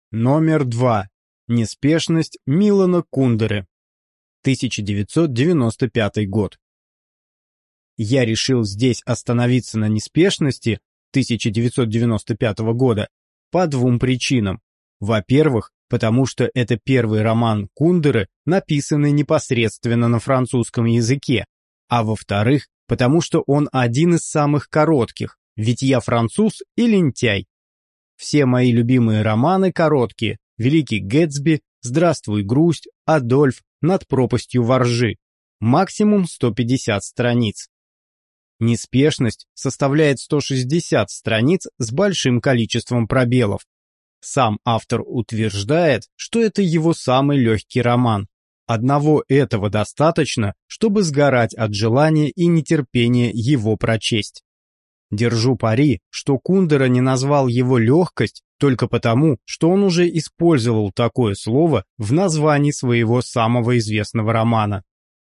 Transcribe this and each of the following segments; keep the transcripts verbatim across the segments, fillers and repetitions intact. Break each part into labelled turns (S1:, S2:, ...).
S1: Номер два. Неспешность Милана Кундеры. тысяча девятьсот девяносто пятый год. Я решил здесь остановиться на неспешности тысяча девятьсот девяносто пятого года по двум причинам. Во-первых, потому что это первый роман Кундеры, написанный непосредственно на французском языке, а во-вторых, потому что он один из самых коротких, ведь я француз и лентяй. Все мои любимые романы короткие: «Великий Гэтсби», «Здравствуй, грусть», «Адольф», «Над пропастью во ржи». Максимум сто пятьдесят страниц. Неспешность составляет сто шестьдесят страниц с большим количеством пробелов. Сам автор утверждает, что это его самый легкий роман. Одного этого достаточно, чтобы сгорать от желания и нетерпения его прочесть. Держу пари, что Кундера не назвал его «легкость» только потому, что он уже использовал такое слово в названии своего самого известного романа.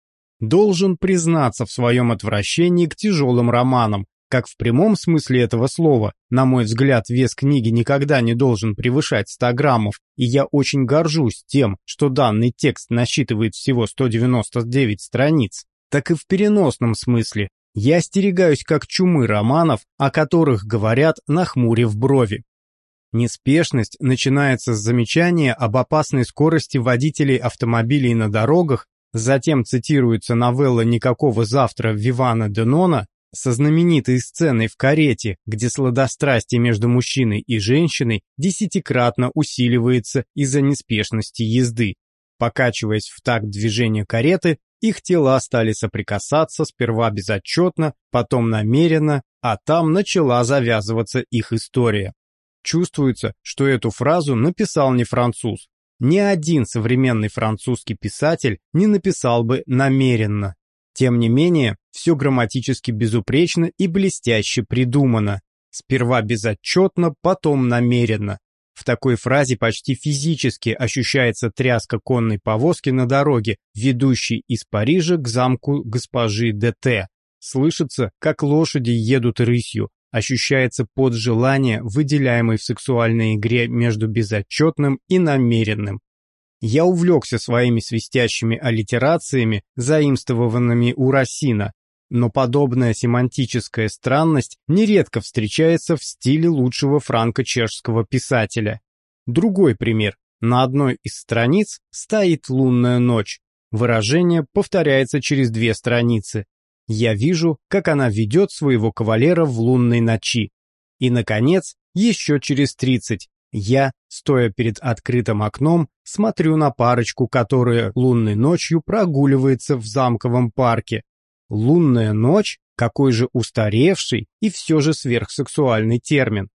S1: Должен признаться в своем отвращении к тяжелым романам, как в прямом смысле этого слова. На мой взгляд, вес книги никогда не должен превышать ста граммов, и я очень горжусь тем, что данный текст насчитывает всего сто девяносто девять страниц. Так и в переносном смысле. Я остерегаюсь как чумы романов, о которых говорят, нахмурив брови. Неспешность начинается с замечания об опасной скорости водителей автомобилей на дорогах, затем цитируется новелла «Никакого завтра» Вивана де Нона со знаменитой сценой в карете, где сладострастие между мужчиной и женщиной десятикратно усиливается из-за неспешности езды. Покачиваясь в такт движения кареты, их тела стали соприкасаться сперва безотчетно, потом намеренно, а там начала завязываться их история. Чувствуется, что эту фразу написал не француз. Ни один современный французский писатель не написал бы намеренно. Тем не менее, все грамматически безупречно и блестяще придумано. Сперва безотчетно, потом намеренно. В такой фразе почти физически ощущается тряска конной повозки на дороге, ведущей из Парижа к замку госпожи де Т. Слышится, как лошади едут рысью, ощущается пот желания, выделяемый в сексуальной игре между безотчетным и намеренным. Я увлекся своими свистящими аллитерациями, заимствованными у Рассина, но подобная семантическая странность нередко встречается в стиле лучшего франко-чешского писателя. Другой пример. На одной из страниц стоит лунная ночь. Выражение повторяется через две страницы. Я вижу, как она ведет своего кавалера в лунной ночи. И, наконец, еще через тридцать. Я, стоя перед открытым окном, смотрю на парочку, которая лунной ночью прогуливается в замковом парке. Лунная ночь – какой же устаревший и все же сверхсексуальный термин.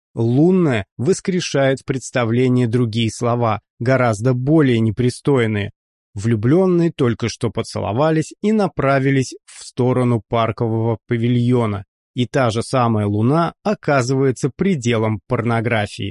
S1: Лунная воскрешает в представлении другие слова, гораздо более непристойные. Влюбленные только что поцеловались и направились в сторону паркового павильона, и та же самая луна оказывается пределом порнографии.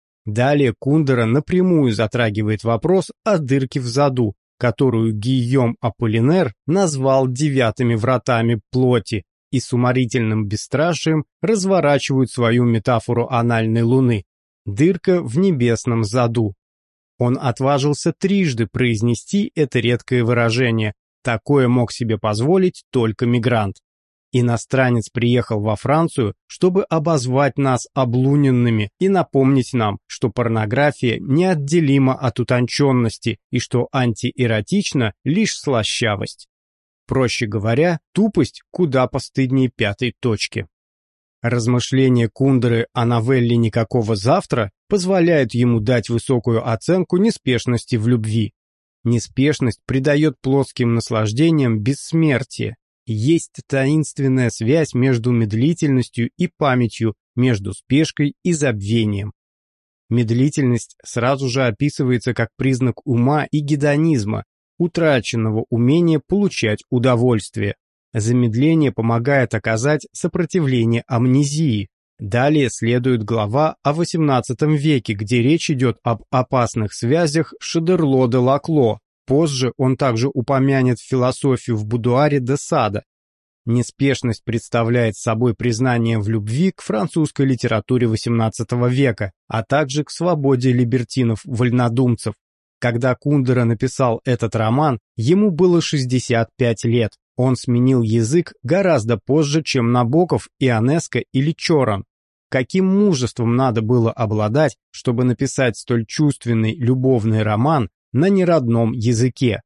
S1: Далее Кундера напрямую затрагивает вопрос о дырке в заду, которую Гийом Аполлинер назвал девятыми вратами плоти, и с уморительным бесстрашием разворачивают свою метафору анальной луны – дырка в небесном заду. Он отважился трижды произнести это редкое выражение, такое мог себе позволить только мигрант. Иностранец приехал во Францию, чтобы обозвать нас облуненными и напомнить нам, что порнография неотделима от утонченности и что антиэротична лишь слащавость. Проще говоря, тупость куда постыднее пятой точки. Размышления Кундеры о новелле «Никакого завтра» позволяют ему дать высокую оценку неспешности в любви. Неспешность придает плоским наслаждениям бессмертие. Есть таинственная связь между медлительностью и памятью, между спешкой и забвением. Медлительность сразу же описывается как признак ума и гедонизма, утраченного умения получать удовольствие. Замедление помогает оказать сопротивление амнезии. Далее следует глава о восемнадцатом веке, где речь идет об опасных связях Шодерло де Лакло. Позже он также упомянет философию в будуаре де Сада. Неспешность представляет собой признание в любви к французской литературе восемнадцатого века, а также к свободе либертинов-вольнодумцев. Когда Кундера написал этот роман, ему было шестьдесят пять лет. Он сменил язык гораздо позже, чем Набоков, Ионеско или Чоран. Каким мужеством надо было обладать, чтобы написать столь чувственный любовный роман на неродном языке?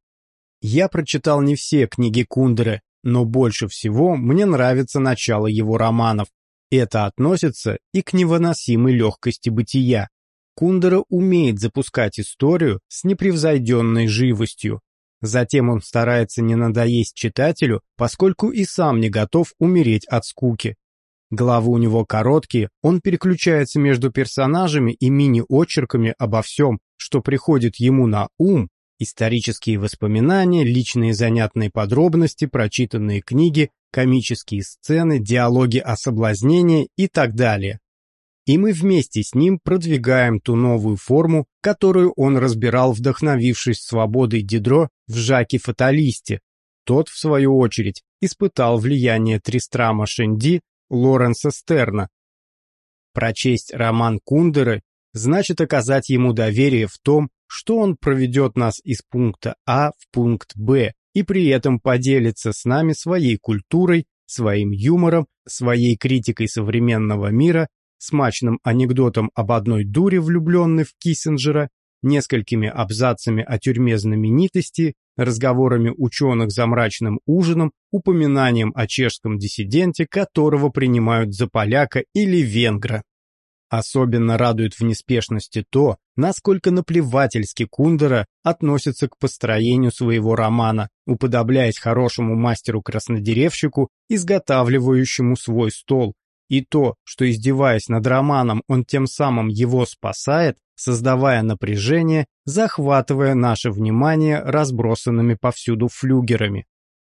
S1: Я прочитал не все книги Кундеры, но больше всего мне нравится начало его романов. Это относится и к невыносимой легкости бытия. Кундера умеет запускать историю с непревзойденной живостью. Затем он старается не надоесть читателю, поскольку и сам не готов умереть от скуки. Главы у него короткие, он переключается между персонажами и мини-очерками обо всем, что приходит ему на ум, исторические воспоминания, личные занятные подробности, прочитанные книги, комические сцены, диалоги о соблазнении и так далее. И мы вместе с ним продвигаем ту новую форму, которую он разбирал, вдохновившись свободой Дидро в Жаке-фаталисте. Тот, в свою очередь, испытал влияние Тристрама Шенди Лоренса Стерна. Прочесть роман Кундеры значит оказать ему доверие в том, что он проведет нас из пункта А в пункт Б и при этом поделится с нами своей культурой, своим юмором, своей критикой современного мира, смачным анекдотом об одной дуре, влюбленной в Киссинджера, несколькими абзацами о тюрьме знаменитости, разговорами ученых за мрачным ужином, упоминанием о чешском диссиденте, которого принимают за поляка или венгра. Особенно радует в неспешности то, насколько наплевательски Кундера относится к построению своего романа, уподобляясь хорошему мастеру-краснодеревщику, изготавливающему свой стол, и то, что, издеваясь над романом, он тем самым его спасает, создавая напряжение, захватывая наше внимание разбросанными повсюду флюгерами.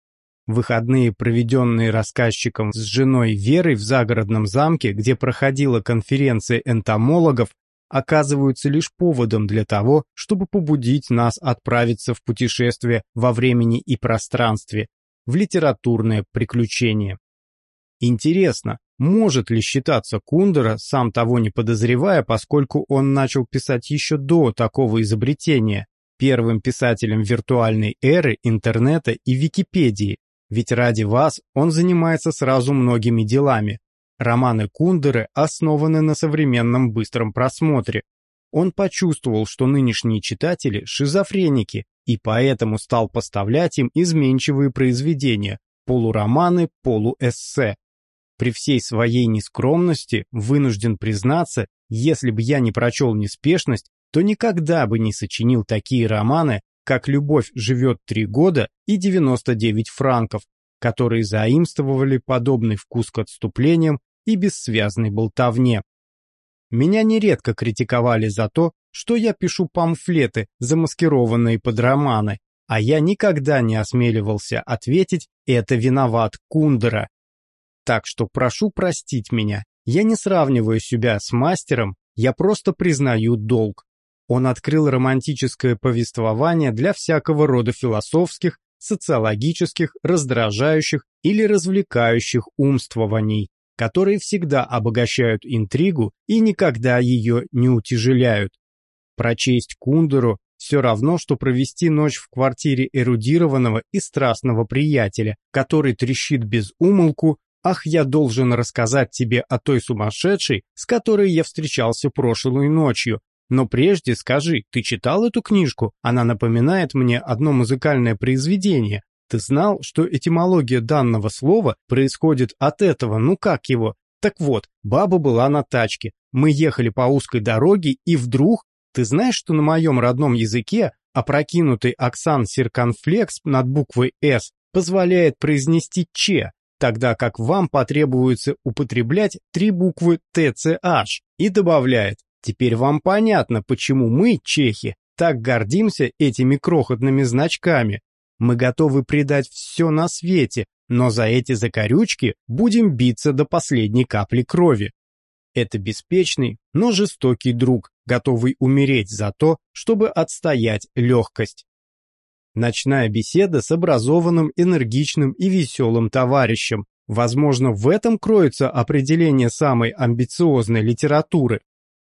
S1: Выходные, проведенные рассказчиком с женой Верой в загородном замке, где проходила конференция энтомологов, оказываются лишь поводом для того, чтобы побудить нас отправиться в путешествие во времени и пространстве, в литературное приключение. Интересно, может ли считаться Кундера, сам того не подозревая, поскольку он начал писать еще до такого изобретения, первым писателем виртуальной эры, интернета и Википедии? Ведь ради вас он занимается сразу многими делами. Романы Кундеры основаны на современном быстром просмотре. Он почувствовал, что нынешние читатели – шизофреники, и поэтому стал поставлять им изменчивые произведения – полуроманы, полуэссе. При всей своей нескромности вынужден признаться, если бы я не прочел «Неспешность», то никогда бы не сочинил такие романы, как «Любовь живет три года» и девяносто девять франков, которые заимствовали подобный вкус к отступлениям и бессвязной болтовне. Меня нередко критиковали за то, что я пишу памфлеты, замаскированные под романы, а я никогда не осмеливался ответить «это виноват Кундера». Так что прошу простить меня, я не сравниваю себя с мастером, я просто признаю долг. Он открыл романтическое повествование для всякого рода философских, социологических, раздражающих или развлекающих умствований, которые всегда обогащают интригу и никогда ее не утяжеляют. Прочесть Кундеру все равно, что провести ночь в квартире эрудированного и страстного приятеля, который трещит без умолку: «Ах, я должен рассказать тебе о той сумасшедшей, с которой я встречался прошлой ночью. Но прежде скажи, ты читал эту книжку? Она напоминает мне одно музыкальное произведение. Ты знал, что этимология данного слова происходит от этого, ну как его? Так вот, баба была на тачке. Мы ехали по узкой дороге, и вдруг... Ты знаешь, что на моем родном языке опрокинутый акцент цирконфлекс над буквой «С» позволяет произнести «Ч», тогда как вам потребуется употреблять три буквы «Т Ц H», и добавляет: «Теперь вам понятно, почему мы, чехи, так гордимся этими крохотными значками. Мы готовы предать все на свете, но за эти закорючки будем биться до последней капли крови». Это беспечный, но жестокий друг, готовый умереть за то, чтобы отстоять легкость. Ночная беседа с образованным, энергичным и веселым товарищем. Возможно, в этом кроется определение самой амбициозной литературы.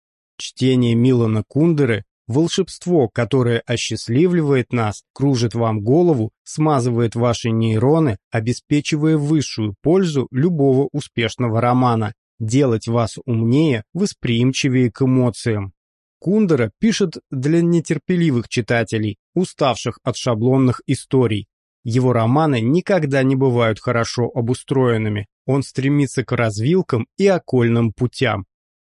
S1: Чтение Милана Кундеры – волшебство, которое осчастливливает нас, кружит вам голову, смазывает ваши нейроны, обеспечивая высшую пользу любого успешного романа, делать вас умнее, восприимчивее к эмоциям. Кундера пишет для нетерпеливых читателей, уставших от шаблонных историй. Его романы никогда не бывают хорошо обустроенными, он стремится к развилкам и окольным путям.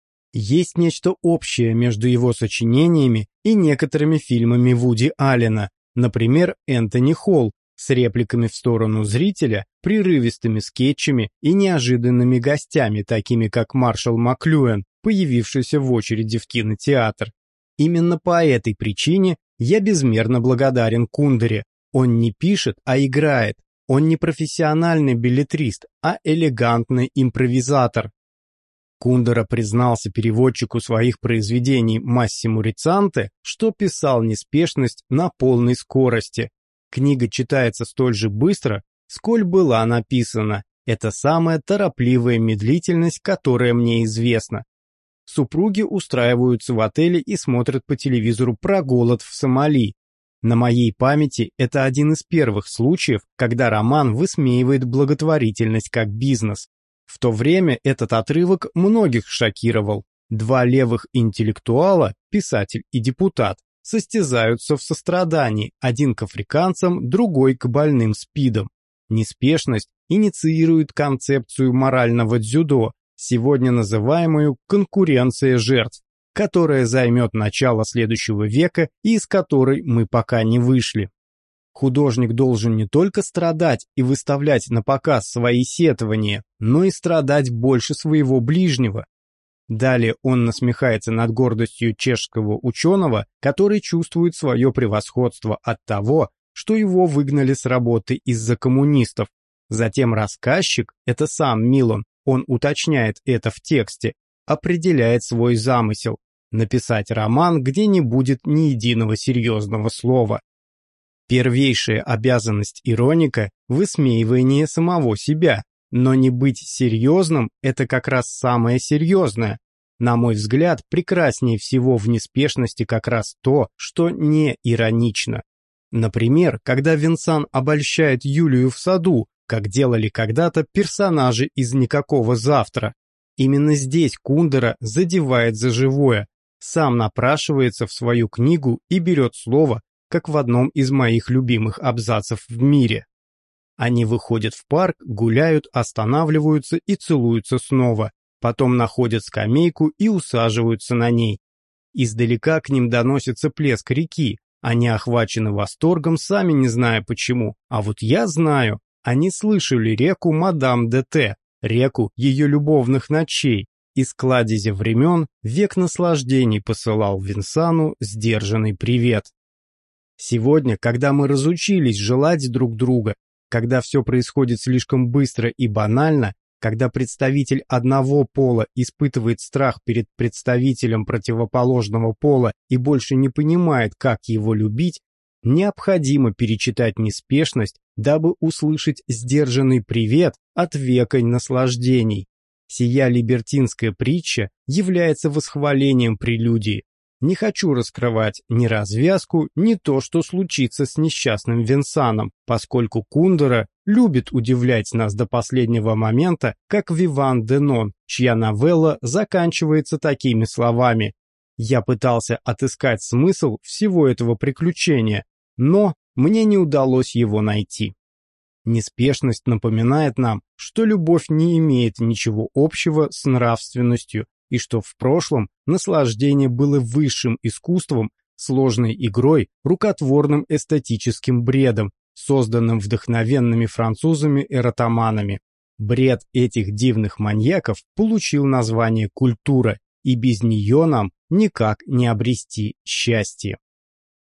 S1: Есть нечто общее между его сочинениями и некоторыми фильмами Вуди Аллена, например, «Энтони Холл», с репликами в сторону зрителя, прерывистыми скетчами и неожиданными гостями, такими как Маршал Маклюэн, появившийся в очереди в кинотеатр. Именно по этой причине я безмерно благодарен Кундере. Он не пишет, а играет. Он не профессиональный беллетрист, а элегантный импровизатор. Кундера признался переводчику своих произведений Массиму Риццанте, что писал неспешность на полной скорости. Книга читается столь же быстро, сколь была написана. Это самая торопливая медлительность, которая мне известна. Супруги устраиваются в отеле и смотрят по телевизору про голод в Сомали. На моей памяти это один из первых случаев, когда роман высмеивает благотворительность как бизнес. В то время этот отрывок многих шокировал. Два левых интеллектуала, писатель и депутат, состязаются в сострадании, один к африканцам, другой к больным СПИДом. Неспешность инициирует концепцию морального дзюдо, сегодня называемую «конкуренция жертв», которая займет начало следующего века и из которой мы пока не вышли. Художник должен не только страдать и выставлять на показ свои сетования, но и страдать больше своего ближнего. Далее он насмехается над гордостью чешского ученого, который чувствует свое превосходство от того, что его выгнали с работы из-за коммунистов. Затем рассказчик, это сам Милан, он уточняет это в тексте, определяет свой замысел – написать роман, где не будет ни единого серьезного слова. Первейшая обязанность ироника – высмеивание самого себя, но не быть серьезным – это как раз самое серьезное. На мой взгляд, прекраснее всего в неспешности как раз то, что не иронично. Например, когда Винсан обольщает Юлию в саду, как делали когда-то персонажи из «Никакого завтра». Именно здесь Кундера задевает за живое, сам напрашивается в свою книгу и берет слово, как в одном из моих любимых абзацев в мире. Они выходят в парк, гуляют, останавливаются и целуются снова, потом находят скамейку и усаживаются на ней. Издалека к ним доносится плеск реки, они охвачены восторгом, сами не зная почему, а вот я знаю, они слышали реку мадам де Т, реку ее любовных ночей, из кладези времен век наслаждений посылал Винсану сдержанный привет. Сегодня, когда мы разучились желать друг друга, когда все происходит слишком быстро и банально, когда представитель одного пола испытывает страх перед представителем противоположного пола и больше не понимает, как его любить, необходимо перечитать неспешность, дабы услышать сдержанный привет от века наслаждений. Сия либертинская притча является восхвалением прелюдии. Не хочу раскрывать ни развязку, ни то, что случится с несчастным Винсаном, поскольку Кундера любит удивлять нас до последнего момента, как Виван де Нон, чья новелла заканчивается такими словами: «Я пытался отыскать смысл всего этого приключения, но мне не удалось его найти». Неспешность напоминает нам, что любовь не имеет ничего общего с нравственностью, и что в прошлом наслаждение было высшим искусством, сложной игрой, рукотворным эстетическим бредом, созданным вдохновенными французами-эротоманами. Бред этих дивных маньяков получил название культура, и без нее нам никак не обрести счастье.